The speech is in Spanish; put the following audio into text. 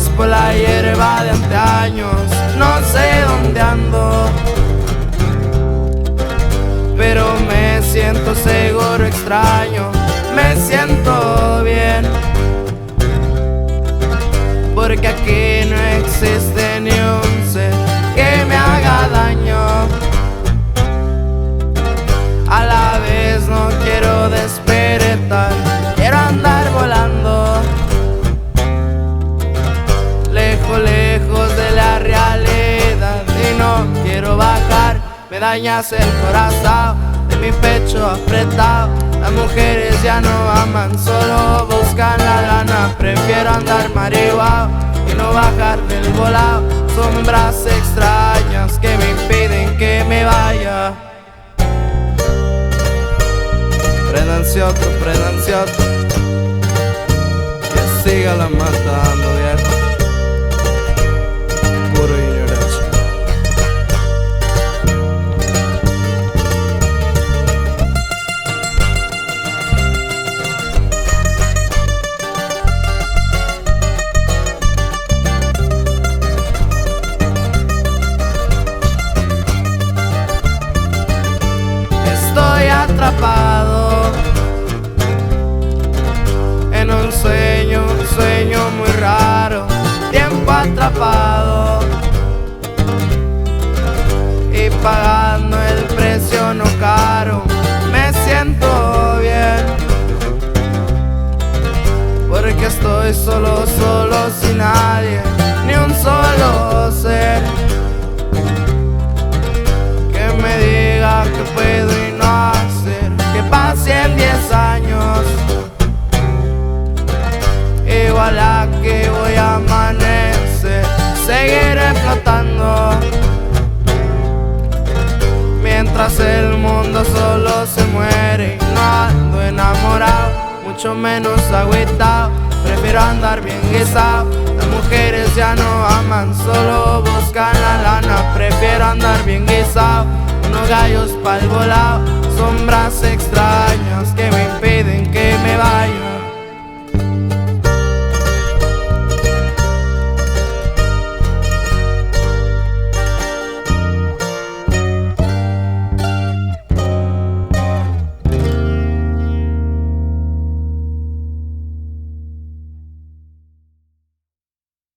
es por la hierba de anteaños. No sé dónde ando, pero me siento seguro, extraño, me siento bien, porque aquí no existe ni un ser que me haga daño. A la vez no quiero despertar, quiero andar volando, lejos, lejos de la realidad, y no quiero bajar. Me dañas el corazón, de mi pecho apretado. Las mujeres ya no aman, solo buscan la lana. Prefiero andar marihuana y no bajar del volado. Sombras extrañas que me impiden que me vaya. Prendanse otro, que siga la matando, viejo. Puro ignorancia. Estoy atrapado en un sueño muy raro, tiempo atrapado y pagando el precio no caro. Me siento bien, porque estoy solo, sin nadie, ni un solo ser que me diga que puedo y no hacer. Que pasen 10 años, igual a que voy a amanecer. Seguiré flotando mientras el mundo solo se muere. Y no ando enamorado, mucho menos agüitado. Prefiero andar bien guisado. Las mujeres ya no aman, solo buscan la lana. Prefiero andar bien guisado, unos gallos pa'l volado. Sombras extrañas que me impiden que me vaya.